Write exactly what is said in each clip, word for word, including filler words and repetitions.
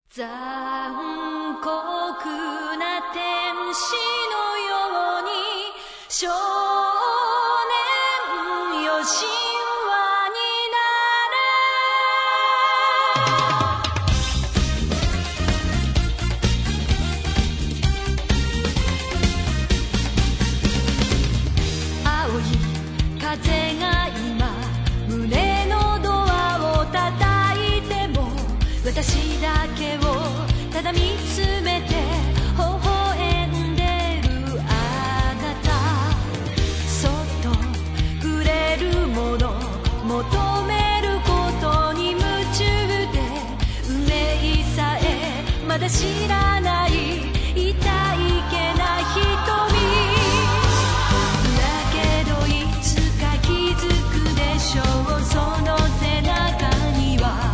残酷な天使のように少年よ神話になれ青い風が今胸のドアを叩いても私だけをただ見つめて微笑んでるあなたそっと触れるもの求めることに夢中で運命さえまだ知らない痛いけな瞳だけどいつか気づくでしょうその背中には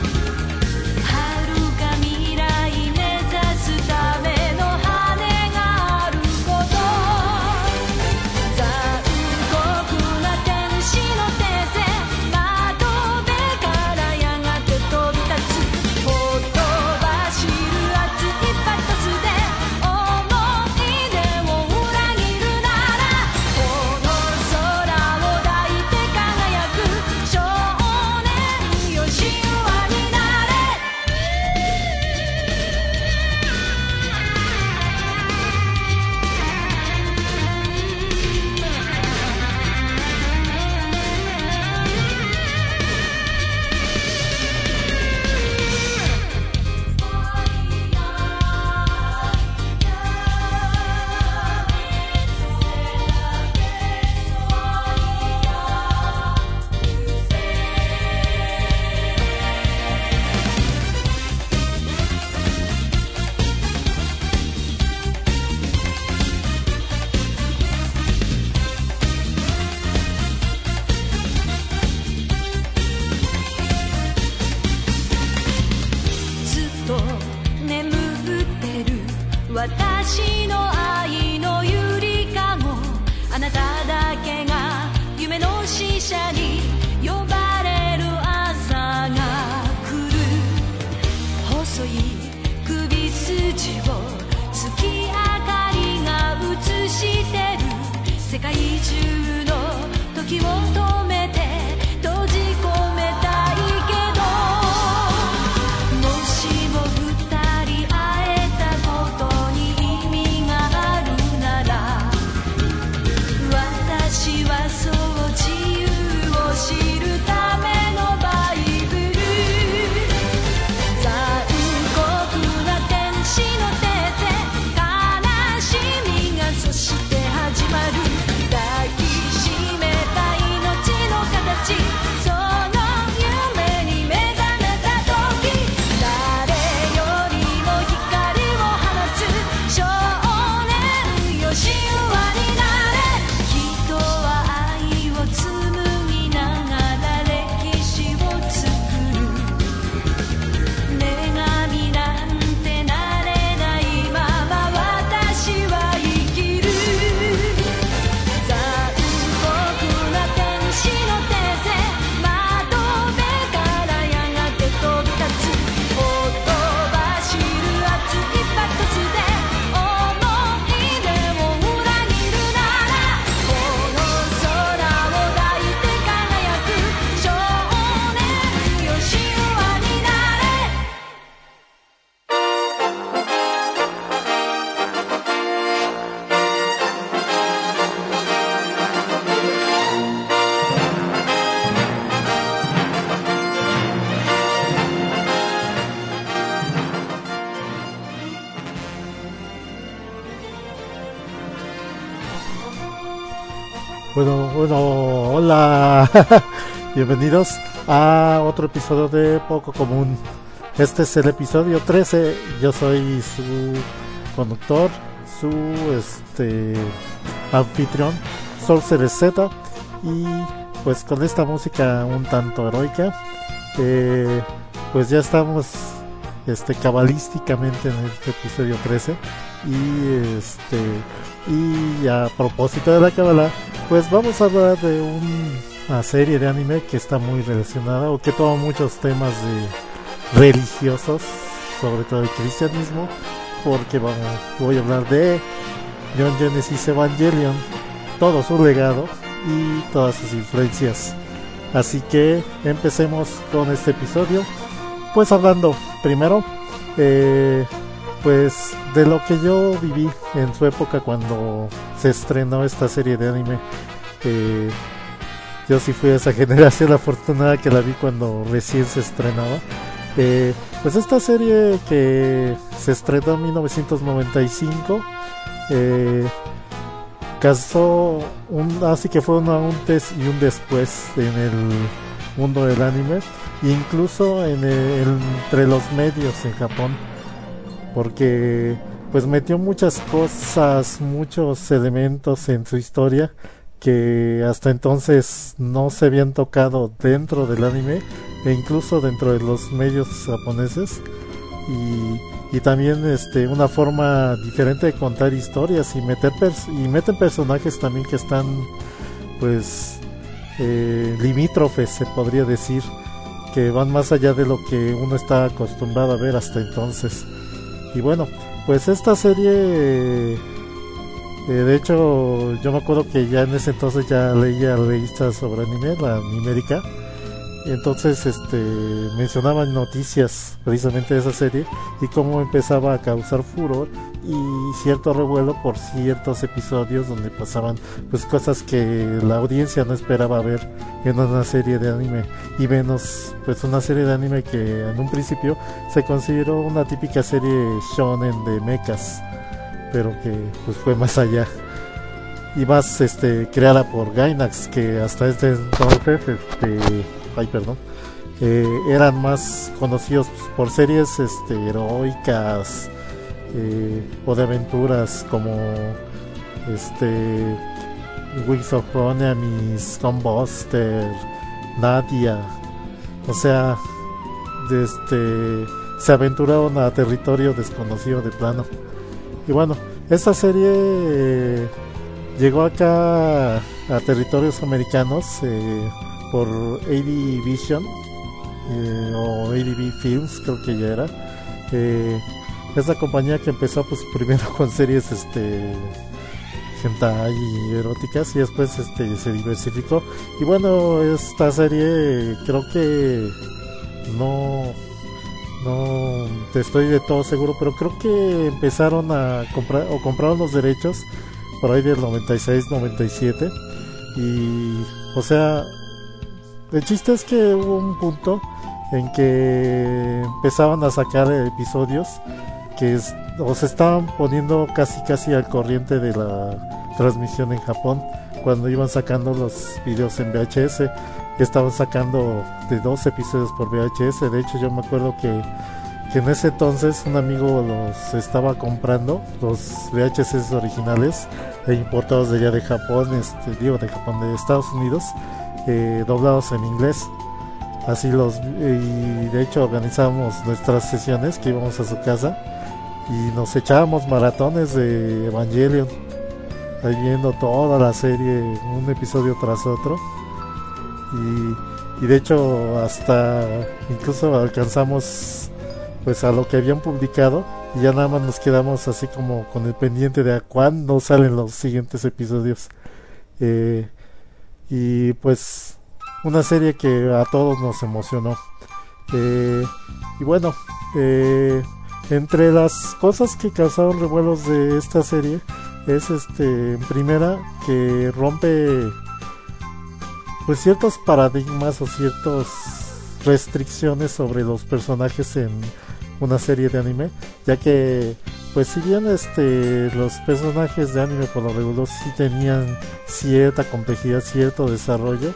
私の愛のゆりかごあなただけが夢の使者に呼ばれる朝が来る細い首筋を月明かりが映してる世界中の時を止めて閉じ込めたいけどもしも二人会えたことに私はそう自由を知るためのバイブル残酷な天使の手で悲しみがそして始まる抱きしめた命の形その夢に目覚めた時誰よりも光を放つ少年よ神話になれ人は愛を紡ぎながら歴史を作る女神なんてなれないまま私は生きる残酷な天使の手で窓辺からやがて飛び立つほとばしる熱いパトスで思い出を裏切るならこの空を抱いて輝く少年よ神話になれ Bueno, bueno, hola, bienvenidos a otro episodio de Poco Común. Este es el episodio trece. Yo soy su conductor, su este anfitrión, Sol Cereceta, y pues con esta música un tanto heroica, eh, pues ya estamos este cabalísticamente en este episodio trece y este y a propósito de la cábala, pues vamos a hablar de un, una serie de anime que está muy relacionada o que toma muchos temas de religiosos sobre todo el cristianismo, porque vamos, voy a hablar de Neon Genesis Evangelion, todo su legado y todas sus influencias. Así que empecemos con este episodio, pues hablando primero eh, pues de lo que yo viví en su época cuando se estrenó esta serie de anime. eh, yo sí fui de esa generación afortunada que la vi cuando recién se estrenaba. Eh, pues esta serie que se estrenó en mil novecientos noventa y cinco eh, causó un, así que fue un antes y un después en el mundo del anime, incluso en el, entre los medios en Japón, porque pues metió muchas cosas, muchos elementos en su historia que hasta entonces no se habían tocado dentro del anime e incluso dentro de los medios japoneses, y, y también este una forma diferente de contar historias y meter pers- y meten personajes también que están pues eh, limítrofes, se podría decir, que van más allá de lo que uno está acostumbrado a ver hasta entonces. Y bueno, pues esta serie Eh, de hecho, yo me acuerdo que ya en ese entonces ya leía revistas sobre anime, la Animérica, y entonces este mencionaban noticias precisamente de esa serie y cómo empezaba a causar furor y cierto revuelo por ciertos episodios donde pasaban pues cosas que la audiencia no esperaba ver en una serie de anime, y menos pues una serie de anime que en un principio se consideró una típica serie shonen de mechas, pero que pues fue más allá y más este creada por Gainax, que hasta este entonces este ay perdón eh, eran más conocidos por series este heroicas eh, o de aventuras como este Wings of Chronomis, Gunbuster, Nadia, o sea, de este se aventuraron a territorio desconocido de plano. Y bueno, esta serie eh, llegó acá a territorios americanos eh, por A D Vision eh, o A D V Films, creo que ya era. Eh, es la compañía que empezó pues primero con series este hentai y eróticas, y después este se diversificó. Y bueno, esta serie creo que no no te estoy de todo seguro, pero creo que empezaron a comprar o compraron los derechos por ahí del noventa y seis noventa y siete, y o sea, el chiste es que hubo un punto en que empezaban a sacar episodios que es, o se estaban poniendo casi casi al corriente de la transmisión en Japón, cuando iban sacando los videos en V H S, que estaban sacando de dos episodios por V H S. De hecho, yo me acuerdo que, que en ese entonces un amigo los estaba comprando, los V H S originales e importados de allá de Japón, este, digo de Japón, de Estados Unidos, eh, doblados en inglés. Así los, y de hecho organizábamos nuestras sesiones, que íbamos a su casa y nos echábamos maratones de Evangelion, ahí viendo toda la serie, un episodio tras otro. Y, y de hecho hasta incluso alcanzamos pues a lo que habían publicado, y ya nada más nos quedamos así como con el pendiente de a cuándo salen los siguientes episodios. Eh, y pues una serie que a todos nos emocionó. Eh, y bueno, eh, entre las cosas que causaron revuelos de esta serie es este, en primera, que rompe pues ciertos paradigmas o ciertas restricciones sobre los personajes en una serie de anime, ya que pues si bien este los personajes de anime por lo regular sí tenían cierta complejidad, cierto desarrollo,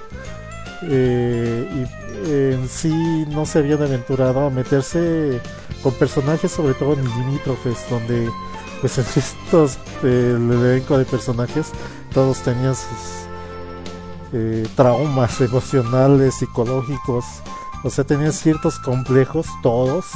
eh, y eh, en sí no se habían aventurado a meterse con personajes sobre todo en limítrofes, donde pues en estos eh, el elenco de personajes todos tenían sus eh, traumas emocionales, psicológicos, o sea, tenían ciertos complejos todos,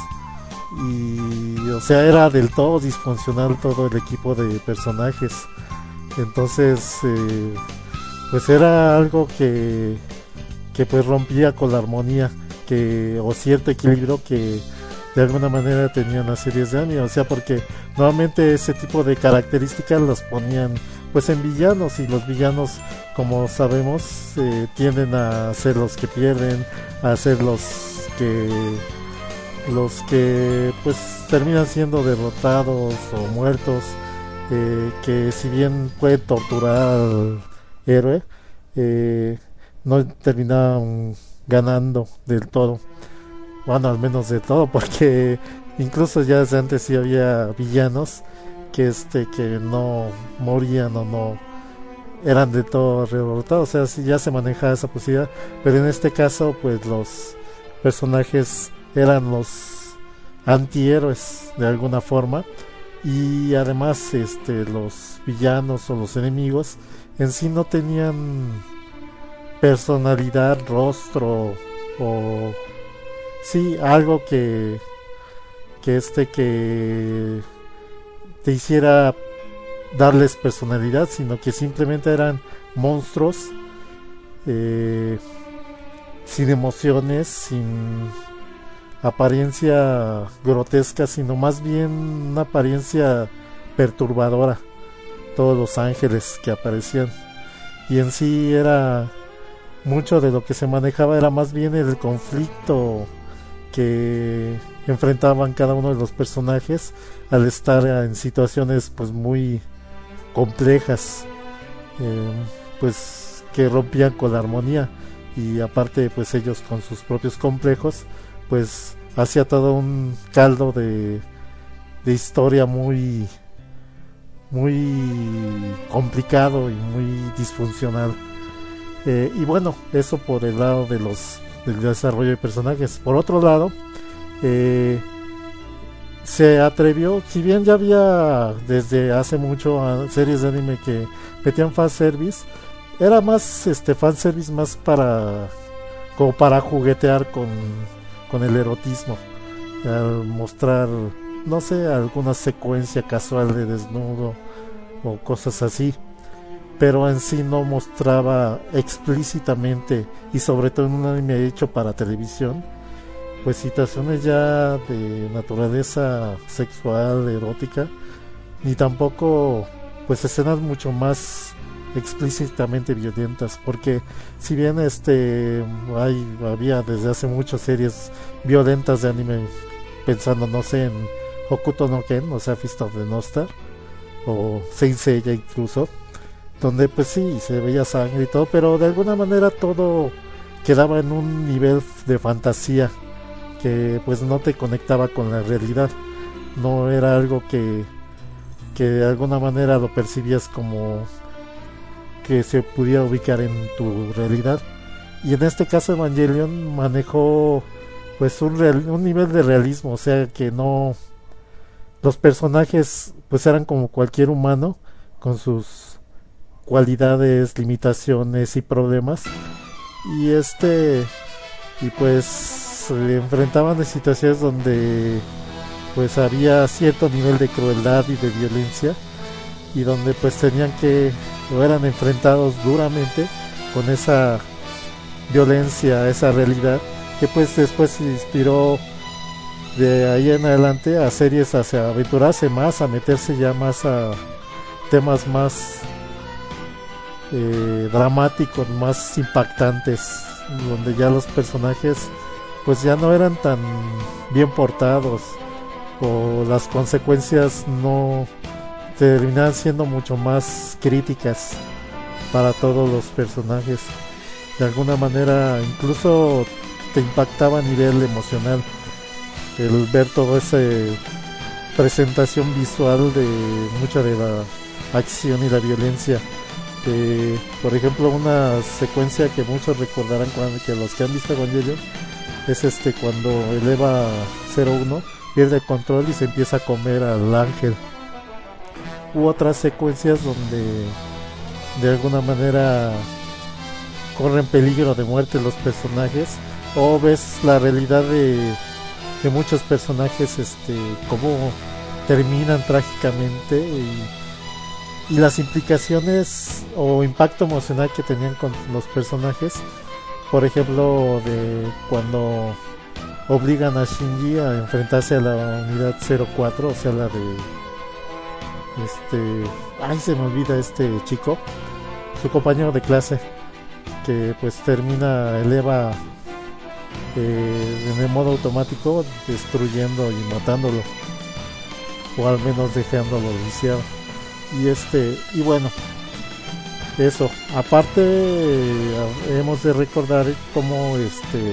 y o sea, era del todo disfuncional todo el equipo de personajes. Entonces eh, pues era algo que que pues rompía con la armonía, que o cierto equilibrio que de alguna manera tenían las series de anime, o sea, porque normalmente ese tipo de características los ponían pues en villanos, y los villanos, como sabemos, eh, tienden a ser los que pierden, a ser los que los que pues terminan siendo derrotados o muertos, eh, que si bien puede torturar al héroe, eh, no terminaban ganando del todo. Bueno, al menos de todo, porque incluso ya desde antes sí había villanos que este que no morían o no eran de todo derrotados, o sea, sí ya se manejaba esa posibilidad, pero en este caso pues los personajes eran los antihéroes de alguna forma, y además este los villanos o los enemigos en sí no tenían personalidad, rostro o sí algo que que este que te hiciera darles personalidad, sino que simplemente eran monstruos eh, sin emociones, sin apariencia grotesca, sino más bien una apariencia perturbadora, todos los ángeles que aparecían, y en sí era mucho de lo que se manejaba era más bien el conflicto que enfrentaban cada uno de los personajes al estar en situaciones pues muy complejas, eh, pues que rompían con la armonía, y aparte pues ellos con sus propios complejos pues hacía todo un caldo de, de historia muy muy complicado y muy disfuncional. Eh, y bueno, eso por el lado de los del desarrollo de personajes. Por otro lado, eh, se atrevió, si bien ya había desde hace mucho a series de anime que metían fanservice, era más este fanservice más para como para juguetear con, con el erotismo, al mostrar, no sé, alguna secuencia casual de desnudo o cosas así, pero en sí no mostraba explícitamente, y sobre todo en un anime hecho para televisión, pues situaciones ya de naturaleza sexual, erótica, ni tampoco pues escenas mucho más explícitamente violentas, porque si bien este hay había desde hace muchas series violentas de anime, pensando no sé en Hokuto no Ken, o sea Fist of the North Star, o Saint Seiya incluso, donde pues sí se veía sangre y todo, pero de alguna manera todo quedaba en un nivel de fantasía que pues no te conectaba con la realidad, no era algo que que de alguna manera lo percibías como que se pudiera ubicar en tu realidad. Y en este caso Evangelion manejó pues un, real, un nivel de realismo, o sea que no, los personajes pues eran como cualquier humano con sus cualidades, limitaciones y problemas, y este y pues se enfrentaban a situaciones donde pues había cierto nivel de crueldad y de violencia, y donde pues tenían que o eran enfrentados duramente con esa violencia, esa realidad que pues después se inspiró de ahí en adelante a series, a aventurarse más, a meterse ya más a temas más eh, dramáticos, más impactantes, donde ya los personajes pues ya no eran tan bien portados, o las consecuencias no terminaban siendo mucho más críticas para todos los personajes. De alguna manera incluso te impactaba a nivel emocional el ver toda esa presentación visual de mucha de la acción y la violencia. Eh, por ejemplo, una secuencia que muchos recordarán, cuando, que los que han visto Evangelion, es este cuando el Eva cero uno pierde el control y se empieza a comer al ángel. U otras secuencias donde de alguna manera corren peligro de muerte los personajes, o ves la realidad de, de muchos personajes, este, cómo terminan trágicamente, y, y las implicaciones o impacto emocional que tenían con los personajes. Por ejemplo, de cuando obligan a Shinji a enfrentarse a la unidad cero cuatro, o sea, la de este, ay, se me olvida este chico, su compañero de clase, que pues termina, eleva eh, en el modo automático, destruyendo y matándolo, o al menos dejándolo lisiado. Y este, y bueno, eso, aparte eh, hemos de recordar cómo este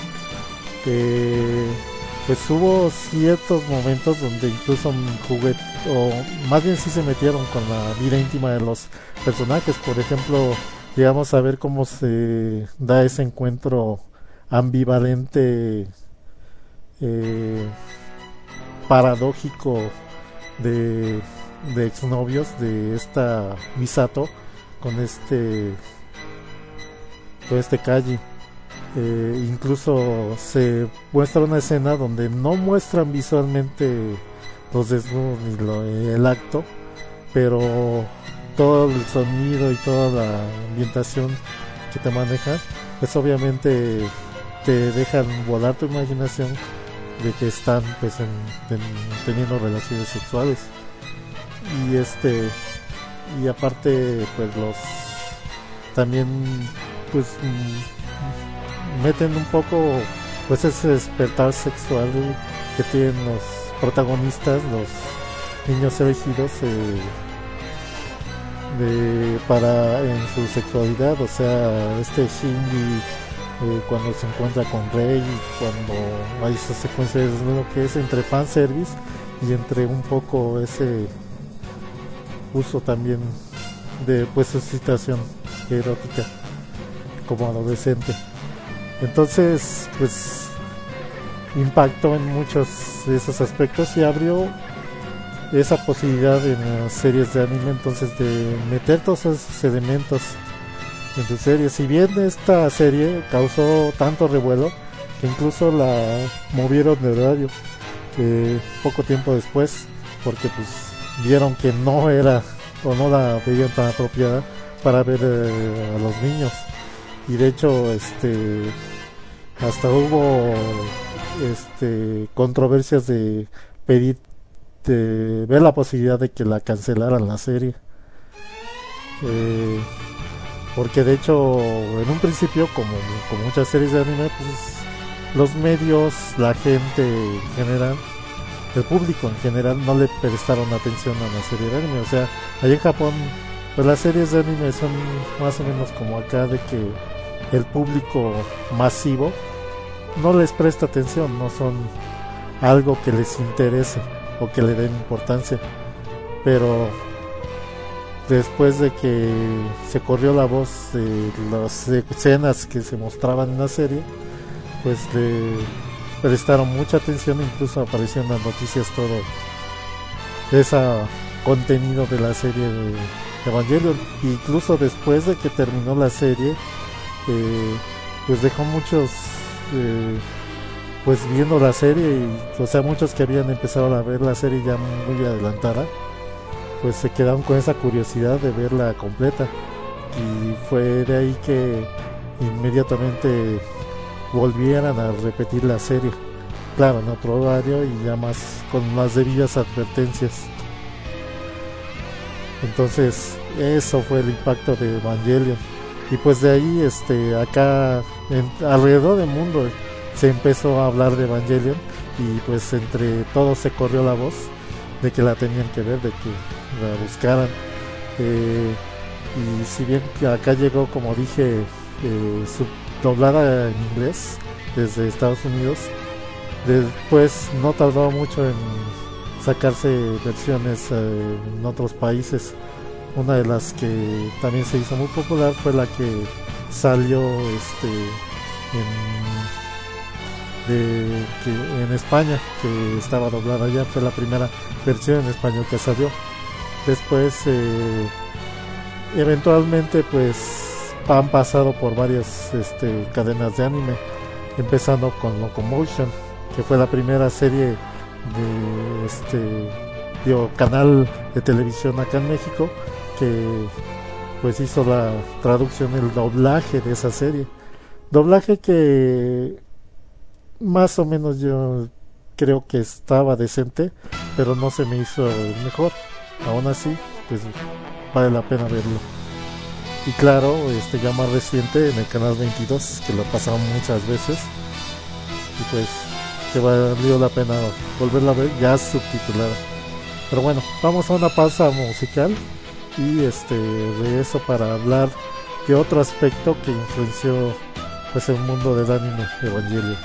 eh, pues hubo ciertos momentos donde incluso jugué, o más bien sí se metieron con la vida íntima de los personajes. Por ejemplo, llegamos a ver cómo se da ese encuentro ambivalente, eh, paradójico de, de exnovios de esta Misato con este con este Kaji. Eh, incluso se muestra una escena donde no muestran visualmente los desnudos ni lo, el acto, pero todo el sonido y toda la ambientación que te manejan, pues obviamente te dejan volar tu imaginación de que están pues en, en, teniendo relaciones sexuales. Y este y aparte pues los también pues meten un poco pues ese despertar sexual que tienen los protagonistas, los niños elegidos, eh, de, para en su sexualidad. O sea, este Shinji eh, cuando se encuentra con Rei, cuando hay esa secuencia de desnudo que es entre fanservice y entre un poco ese uso también de pues su situación erótica como adolescente. Entonces pues impactó en muchos de esos aspectos y abrió esa posibilidad en las series de anime, entonces de meter todos esos elementos en tu serie. Si bien esta serie causó tanto revuelo que incluso la movieron de horario eh, poco tiempo después, porque pues vieron que no era o no la veían tan apropiada para ver eh, a los niños. Y de hecho este hasta hubo este controversias de pedir de ver la posibilidad de que la cancelaran la serie, eh, porque de hecho en un principio, como, como muchas series de anime, pues los medios, la gente en general, el público en general no le prestaron atención a la serie de anime. O sea, allá en Japón pues las series de anime son más o menos como acá, de que el público masivo no les presta atención, no son algo que les interese o que le den importancia. Pero después de que se corrió la voz de las escenas que se mostraban en la serie, pues le prestaron mucha atención, incluso apareció en las noticias todo ese contenido de la serie de Evangelion. Incluso después de que terminó la serie, eh, pues dejó muchos eh, pues viendo la serie, y, o sea, muchos que habían empezado a ver la serie ya muy adelantada, pues se quedaron con esa curiosidad de verla completa, y fue de ahí que inmediatamente volvieran a repetir la serie, claro, en otro horario y ya más con las debidas advertencias. Entonces eso fue el impacto de Evangelion, y pues de ahí este acá en, alrededor del mundo se empezó a hablar de Evangelion, y pues entre todos se corrió la voz de que la tenían que ver, de que la buscaran. Eh, y si bien acá llegó, como dije, eh, subdoblada en inglés desde Estados Unidos, después no tardó mucho en sacarse versiones eh, en otros países. Una de las que también se hizo muy popular fue la que salió este en de que en España, que estaba doblada ya, fue la primera versión en español que salió. Después eh, eventualmente pues han pasado por varias este, cadenas de anime, empezando con Locomotion, que fue la primera serie de este digo, canal de televisión acá en México, que pues hizo la traducción, el doblaje de esa serie, doblaje que más o menos yo creo que estaba decente, pero no se me hizo mejor. Aún así, pues vale la pena verlo. Y claro, este ya más reciente en el canal veintidós, que lo pasaron muchas veces, y pues que valió la pena volverla a ver ya subtitulada. Pero bueno, vamos a una pausa musical y este de eso para hablar de otro aspecto que influenció pues el mundo del anime, Evangelion.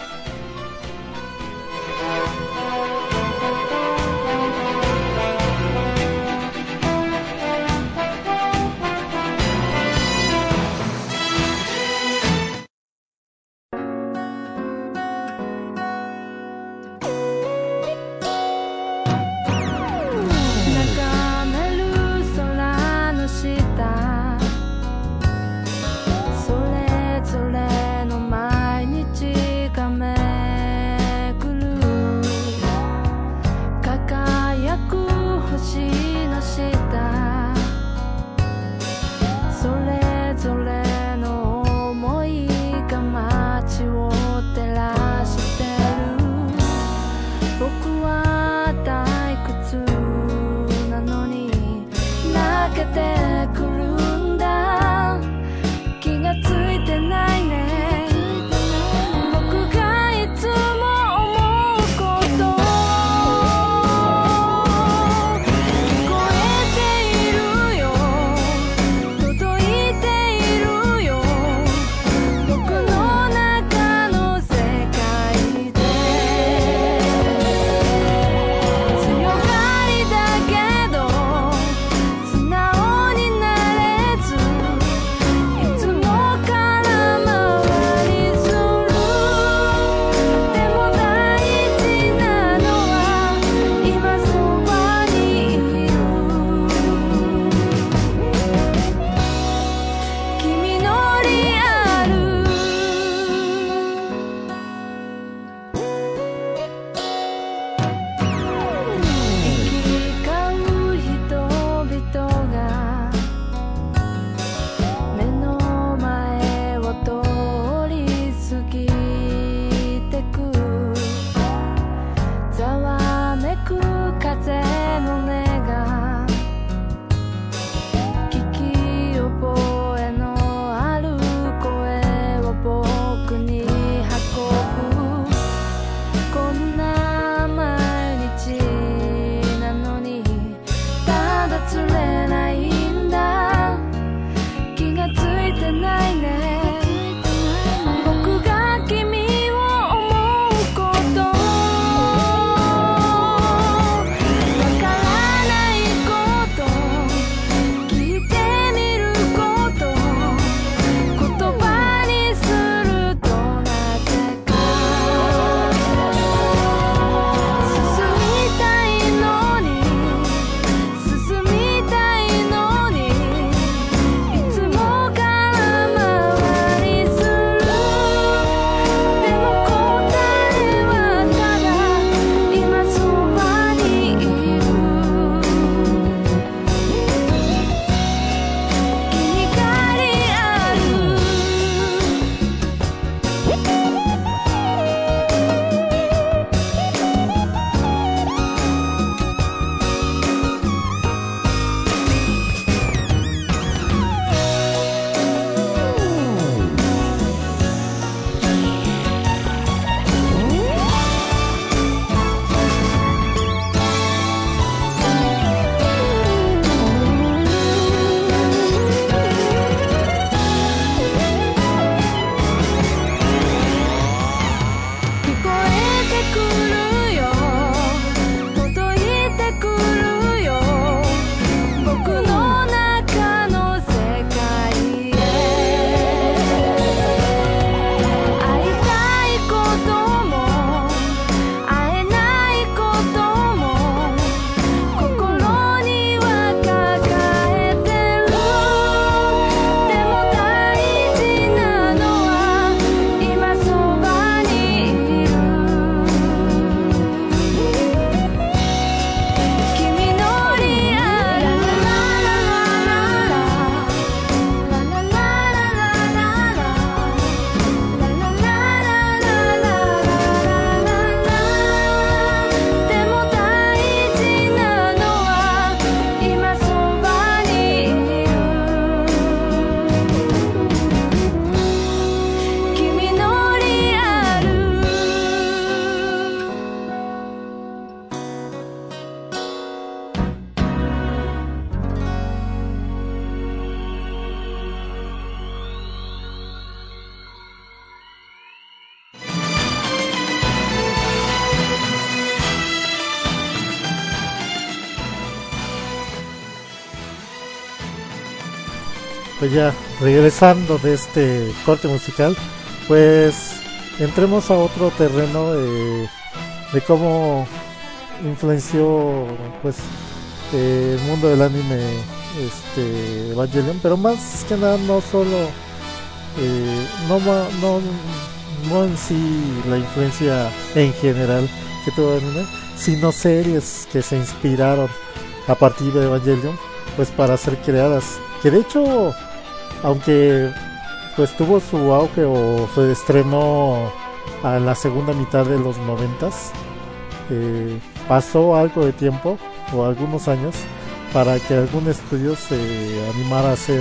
pues ya regresando de este corte musical, pues entremos a otro terreno de, de cómo influenció pues eh, el mundo del anime este Evangelion, pero más que nada no solo eh, no, no, no en sí la influencia en general que tuvo el anime, sino series que se inspiraron a partir de Evangelion pues para ser creadas, que de hecho aunque pues tuvo su auge o su estreno a la segunda mitad de los noventas, eh, pasó algo de tiempo o algunos años para que algún estudio se animara a hacer,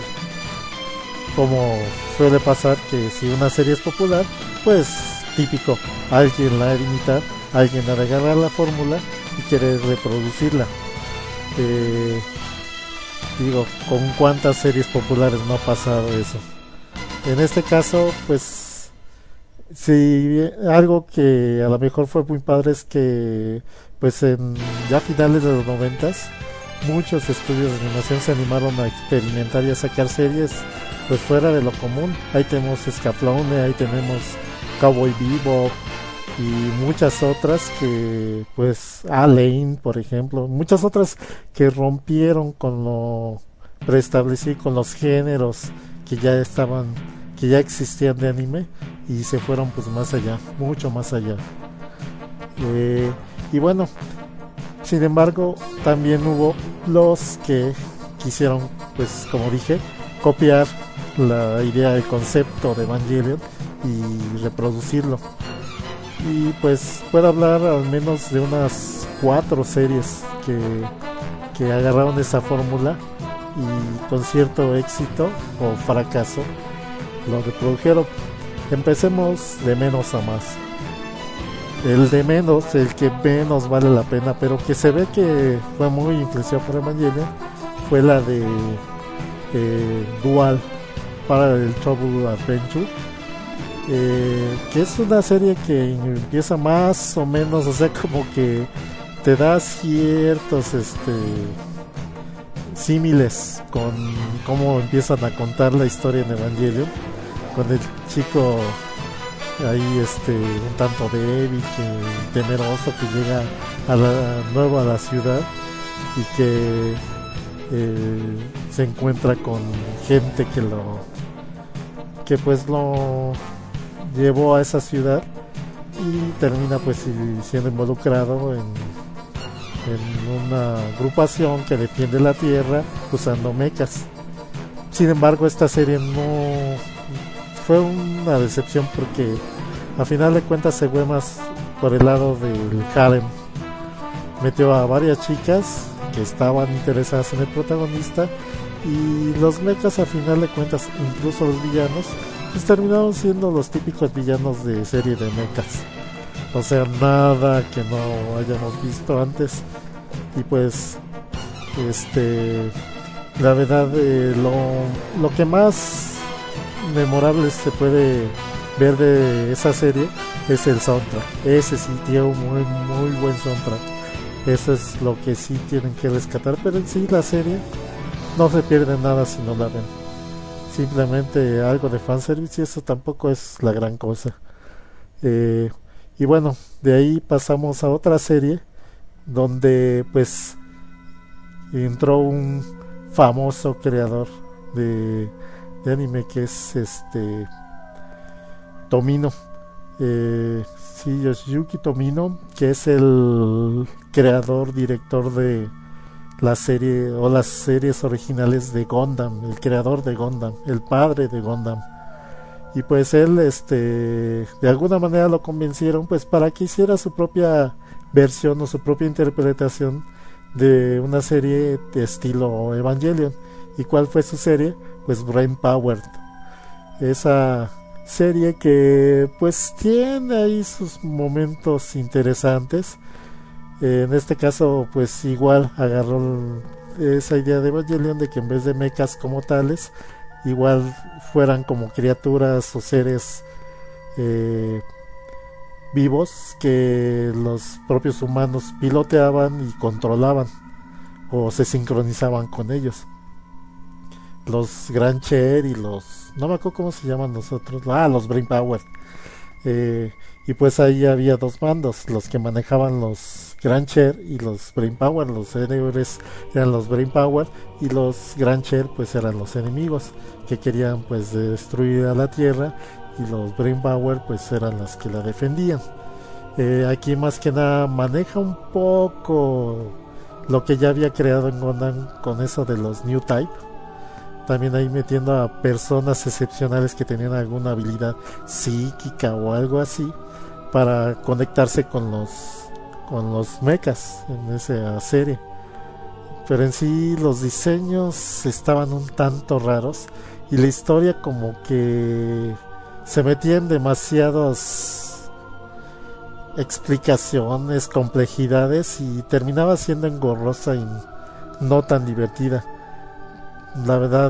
como suele pasar, que si una serie es popular, pues típico, alguien la ha de imitar, alguien ha de agarrar la fórmula y quiere reproducirla. eh, Digo, ¿con cuántas series populares no ha pasado eso? En este caso, pues, sí, algo que a lo mejor fue muy padre es que, pues, en ya finales de los noventas, muchos estudios de animación se animaron a experimentar y a sacar series, pues, fuera de lo común. Ahí tenemos Scaflowne, ahí tenemos Cowboy Bebop y muchas otras que, pues, Alain, por ejemplo, muchas otras que rompieron con lo preestablecido, con los géneros que ya estaban, que ya existían de anime, y se fueron pues más allá, mucho más allá. Eh, y bueno, sin embargo, también hubo los que quisieron, pues como dije, copiar la idea, el concepto de Evangelion y reproducirlo. Y pues puedo hablar al menos de unas cuatro series que, que agarraron esa fórmula y con cierto éxito o fracaso lo reprodujeron. Empecemos de menos a más. El de menos, el que menos vale la pena, pero que se ve que fue muy influenciado por Evangelion, fue la de eh, Dual Parallel Trouble Adventure. Eh, que es una serie que empieza más o menos, o sea, como que te da ciertos este símiles con cómo empiezan a contar la historia en Evangelion, con el chico ahí este un tanto débil, que temeroso, que llega a la, nuevo a la ciudad y que eh, se encuentra con gente que lo que pues lo llevó a esa ciudad y termina pues siendo involucrado en, en una agrupación que defiende la tierra usando mechas. Sin embargo, esta serie no fue una decepción porque a final de cuentas se fue más por el lado del harem. Metió a varias chicas que estaban interesadas en el protagonista y los mechas a final de cuentas, incluso los villanos, pues terminaron siendo los típicos villanos de serie de mechas, o sea, nada que no hayamos visto antes. Y pues este la verdad eh, lo, lo que más memorable se puede ver de esa serie es el soundtrack. Ese sí tiene un muy muy buen soundtrack, eso es lo que sí tienen que rescatar, pero en sí la serie no se pierde nada si no la ven. Simplemente algo de fanservice y eso tampoco es la gran cosa. Eh, y bueno, de ahí pasamos a otra serie donde pues entró un famoso creador de, de anime que es este Tomino. Eh, sí, Yoshiyuki Tomino, que es el creador, director de la serie o las series originales de Gundam, el creador de Gundam, el padre de Gundam. Y pues él este de alguna manera lo convencieron pues para que hiciera su propia versión o su propia interpretación de una serie de estilo Evangelion. ¿Y cuál fue su serie? Pues Brain Powered. Esa serie que pues tiene ahí sus momentos interesantes. En este caso pues igual agarró esa idea de Evangelion de que en vez de mechas como tales, igual fueran como criaturas o seres eh, vivos que los propios humanos piloteaban y controlaban o se sincronizaban con ellos. los Grand Chair y los, no me acuerdo cómo se llaman los otros, ah, los Brain Power. Eh, y pues ahí había dos bandos, los que manejaban los Grand Chair y los Brain Power. Los héroes eran los Brain Power y los Grand Chair pues eran los enemigos que querían pues destruir a la Tierra, y los Brain Power pues eran las que la defendían. Eh, aquí más que nada maneja un poco lo que ya había creado en Gundam con eso de los New Type, también ahí metiendo a personas excepcionales que tenían alguna habilidad psíquica o algo así para conectarse con los con los mechas en esa serie. Pero en sí los diseños estaban un tanto raros y la historia como que se metía en demasiadas explicaciones, complejidades, y terminaba siendo engorrosa y no tan divertida. La verdad,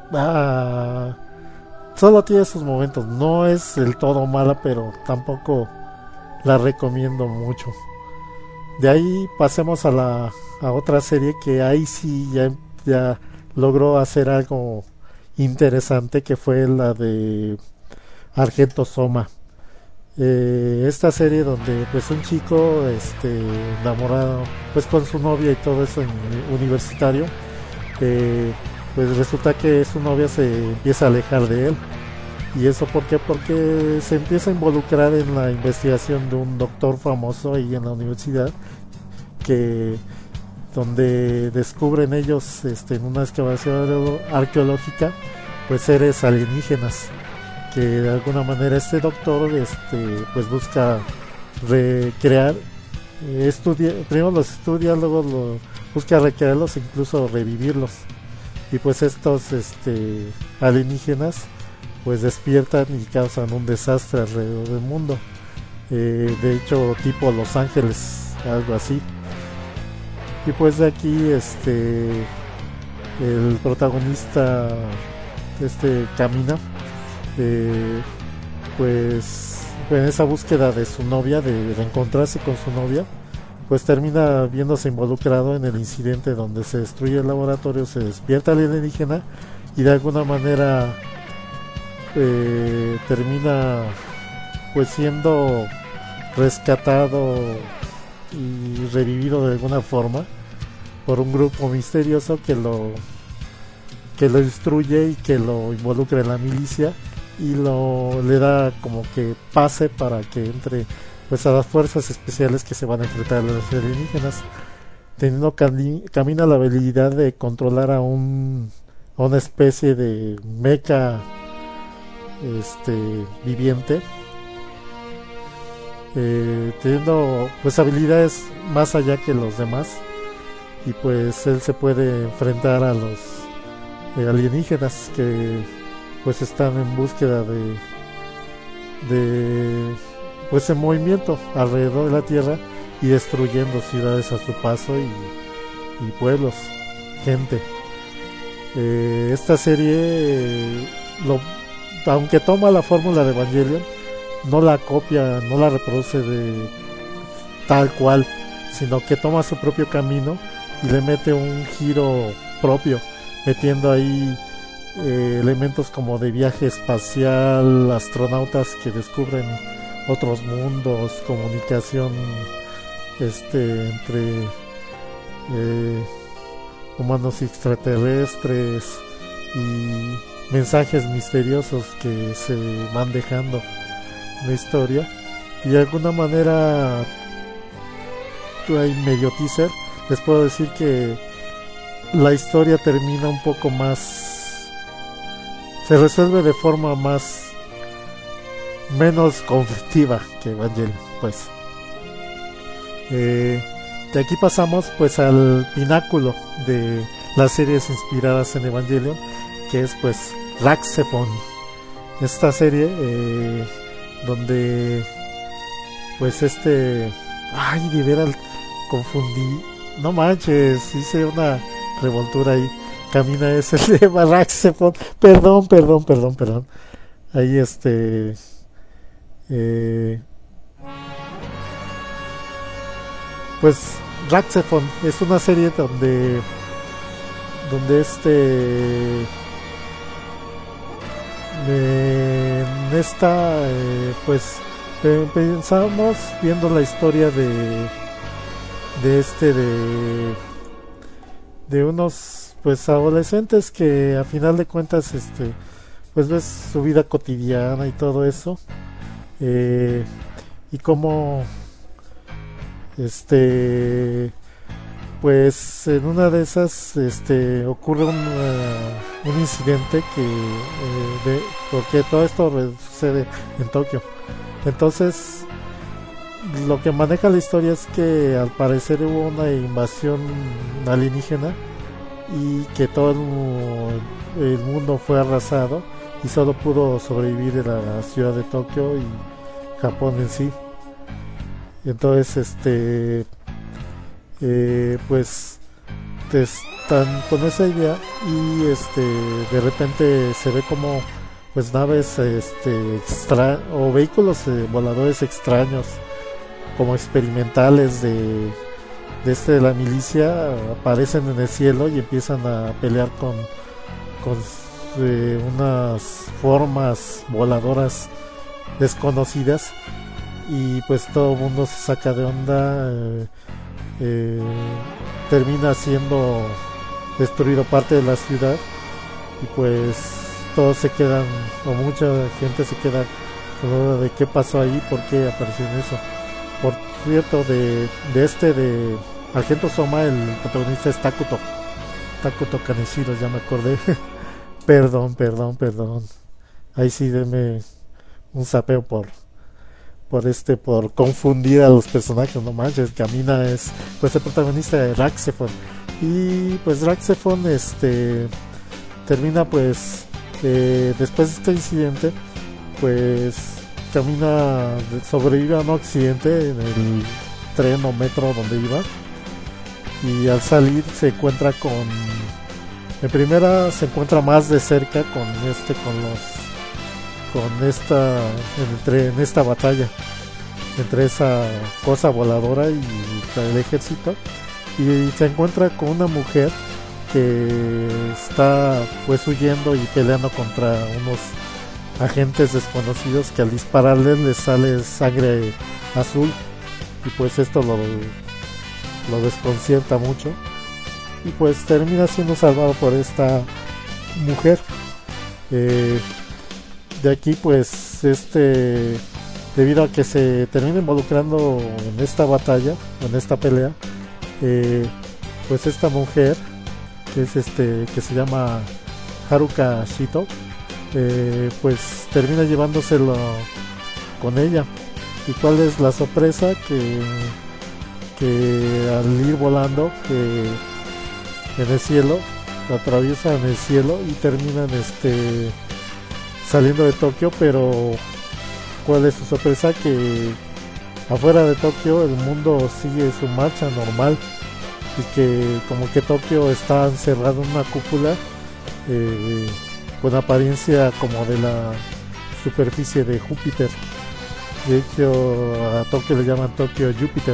ah, solo tiene sus momentos, no es del todo mala, pero tampoco la recomiendo mucho. De ahí pasemos a la a otra serie que ahí sí ya, ya logró hacer algo interesante, que fue la de Argento Soma. Eh, esta serie donde pues un chico este enamorado pues con su novia y todo eso en universitario, eh, pues resulta que su novia se empieza a alejar de él. ¿Y eso por qué? Porque se empieza a involucrar en la investigación de un doctor famoso ahí en la universidad, que donde descubren ellos este, en una excavación arqueológica pues seres alienígenas, que de alguna manera este doctor este, pues busca recrear, eh, estudia, primero los estudia, luego lo, busca recrearlos e incluso revivirlos. Y pues estos este, alienígenas pues despiertan y causan un desastre alrededor del mundo, eh, de hecho tipo Los Ángeles, algo así. Y pues de aquí este el protagonista este camina eh, pues en esa búsqueda de su novia, de reencontrarse con su novia, pues termina viéndose involucrado en el incidente donde se destruye el laboratorio, se despierta el alienígena y de alguna manera eh, termina pues siendo rescatado y revivido de alguna forma por un grupo misterioso que lo que lo instruye y que lo involucra en la milicia y lo le da como que pase para que entre pues a las fuerzas especiales que se van a enfrentar a los alienígenas, teniendo cami- camina la habilidad de controlar a un a una especie de mecha este viviente, eh, teniendo pues habilidades más allá que los demás, y pues él se puede enfrentar a los eh, alienígenas que pues están en búsqueda de de pues en movimiento alrededor de la Tierra y destruyendo ciudades a su paso y, y pueblos, gente. Eh, esta serie eh, lo, aunque toma la fórmula de Evangelion, no la copia, no la reproduce de tal cual, sino que toma su propio camino y le mete un giro propio, metiendo ahí eh, elementos como de viaje espacial, astronautas que descubren otros mundos, comunicación este entre eh, humanos y extraterrestres y mensajes misteriosos que se van dejando en la historia. Y de alguna manera tú hay medio teaser, les puedo decir que la historia termina un poco más, se resuelve de forma más menos conflictiva que Evangelion, pues. Eh, de aquí pasamos pues al pináculo de las series inspiradas en Evangelion, que es pues Raxephon. Esta serie eh, donde pues este ay de veras confundí, no manches, hice una revoltura ahí. Camina es el de Raxephon, perdón, perdón, perdón, perdón. Ahí este Eh, pues Raxephon es una serie donde donde este eh, en esta eh, pues eh, pensamos viendo la historia de de este de de unos pues adolescentes que a final de cuentas este pues ves su vida cotidiana y todo eso, eh, y cómo este pues en una de esas este ocurre un, uh, un incidente que eh, de, porque todo esto sucede en Tokio. Entonces lo que maneja la historia es que al parecer hubo una invasión alienígena y que todo el, el mundo fue arrasado y solo pudo sobrevivir en la ciudad de Tokio y Japón en sí. Entonces este eh, pues están con esa idea y este de repente se ve como pues naves este extra o vehículos eh, voladores extraños como experimentales de de este de la milicia aparecen en el cielo y empiezan a pelear con con eh, unas formas voladoras desconocidas y pues todo el mundo se saca de onda. eh, eh, termina siendo destruido parte de la ciudad y pues todos se quedan o mucha gente se queda con la duda de qué pasó ahí, por qué apareció en eso. Por cierto, de, de este de Argento Soma, el protagonista es Takuto Takuto Kaneshiro, ya me acordé. perdón, perdón, perdón ahí sí deme un sapeo por por este por confundir a los personajes, no manches. Camina es pues el protagonista de Raxephon y pues Raxephon este termina pues eh, después de este incidente pues camina, sobrevive a un accidente en el tren o metro donde iba y al salir se encuentra con en primera se encuentra más de cerca con este con los con esta entre en esta batalla entre esa cosa voladora y el ejército y se encuentra con una mujer que está pues huyendo y peleando contra unos agentes desconocidos que al dispararles les sale sangre azul y pues esto lo, lo desconcierta mucho y pues termina siendo salvado por esta mujer. eh, de aquí pues este debido a que se termina involucrando en esta batalla, en esta pelea, eh, pues esta mujer que es este que se llama Haruka Shito, eh, pues termina llevándoselo con ella. ¿Y cuál es la sorpresa? Que, que al ir volando que en el cielo, atraviesan el cielo y terminan este saliendo de Tokio, pero ¿cuál es su sorpresa? Que afuera de Tokio el mundo sigue su marcha normal y que como que Tokio está encerrado en una cúpula eh, con apariencia como de la superficie de Júpiter. De hecho a Tokio le llaman Tokio Júpiter.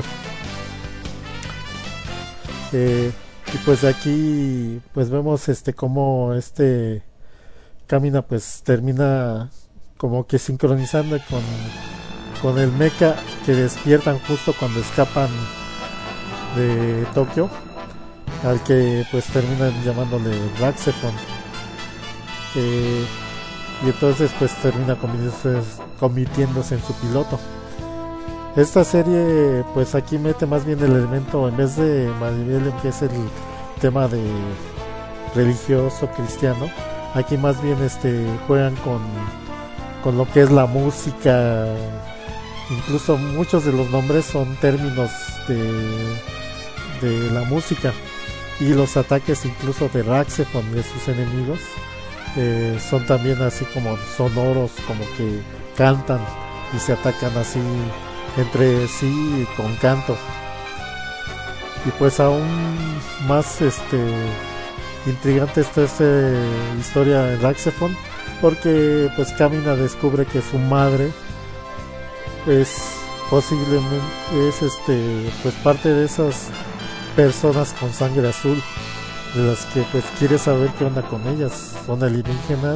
Eh, y pues de aquí pues vemos este como este camina pues termina como que sincronizando con, con el mecha que despiertan justo cuando escapan de Tokio, al que pues terminan llamándole Raxephon, eh, y entonces pues termina convirtiéndose, convirtiéndose en su piloto. Esta serie pues aquí mete más bien el elemento, en vez de Maribel que es el tema de religioso cristiano, aquí más bien este juegan con con lo que es la música. Incluso muchos de los nombres son términos de de la música y los ataques incluso de Raxephon, de sus enemigos, eh, son también así como sonoros, como que cantan y se atacan así entre sí con canto. Y pues aún más este intrigante está esta historia de Raxephon, porque pues Kamina descubre que su madre es posiblemente es este pues parte de esas personas con sangre azul, de las que pues quiere saber qué onda con ellas. Son alienígenas,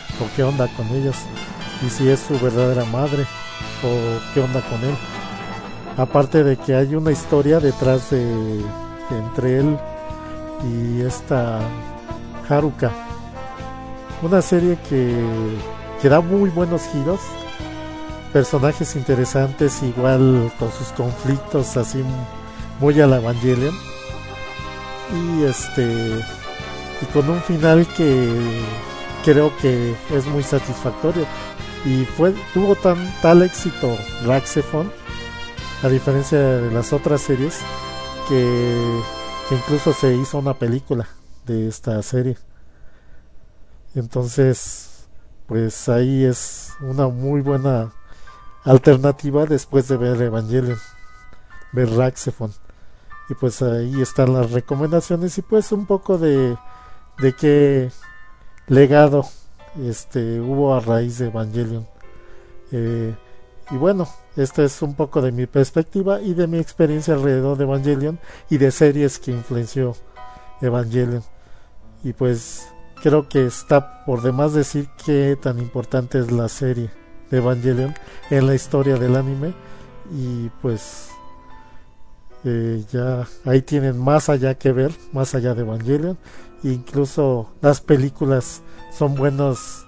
o qué onda con ellos, y si es su verdadera madre o qué onda con él. Aparte de que hay una historia detrás de, de entre él y esta Haruka, una serie que, que da muy buenos giros, personajes interesantes, igual con sus conflictos así muy a la Evangelion, y este y con un final que creo que es muy satisfactorio, y fue tuvo tan tal éxito Raxephone, a diferencia de las otras series, que, que incluso se hizo una película de esta serie. Entonces pues ahí es una muy buena alternativa después de ver Evangelion, ver Raxephone. Y pues ahí están las recomendaciones, y pues un poco de de qué legado este hubo a raíz de Evangelion. Eh, y bueno, esta es un poco de mi perspectiva y de mi experiencia alrededor de Evangelion y de series que influenció Evangelion. Y pues creo que está por demás decir qué tan importante es la serie de Evangelion en la historia del anime, y pues eh, ya ahí tienen más allá que ver, más allá de Evangelion. Incluso las películas son buenos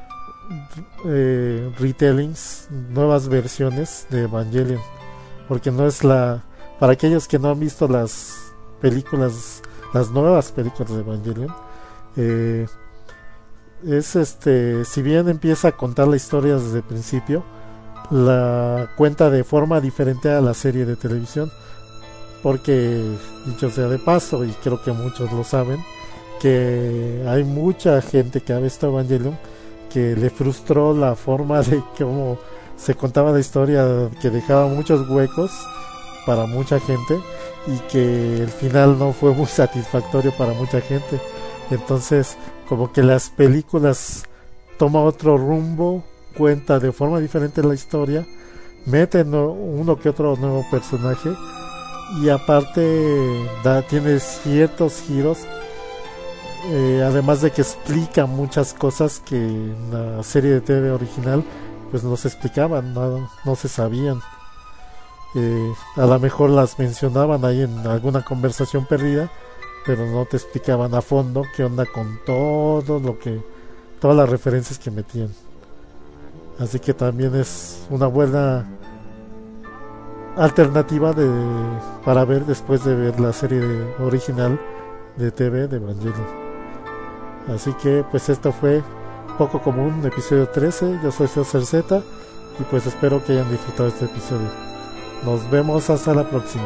eh, retellings, nuevas versiones de Evangelion, porque no es la, para aquellos que no han visto las películas, las nuevas películas de Evangelion, eh, es este, si bien empieza a contar la historia desde el principio, la cuenta de forma diferente a la serie de televisión, porque dicho sea de paso, y creo que muchos lo saben, que hay mucha gente que ha visto Evangelion que le frustró la forma de cómo se contaba la historia, que dejaba muchos huecos para mucha gente, y que el final no fue muy satisfactorio para mucha gente. Entonces como que las películas toman otro rumbo, cuenta de forma diferente la historia, meten uno que otro nuevo personaje, y aparte da, tiene ciertos giros, eh, además de que explica muchas cosas que en la serie de T V original pues no se explicaban, no, no se sabían. Eh, a lo mejor las mencionaban ahí en alguna conversación perdida, pero no te explicaban a fondo qué onda con todo lo que, todas las referencias que metían. Así que también es una buena alternativa de, para ver después de ver la serie de, original de T V de Evangelion. Así que pues esto fue Poco Común, episodio trece. Yo soy César Z, y pues espero que hayan disfrutado este episodio. Nos vemos hasta la próxima.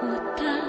答え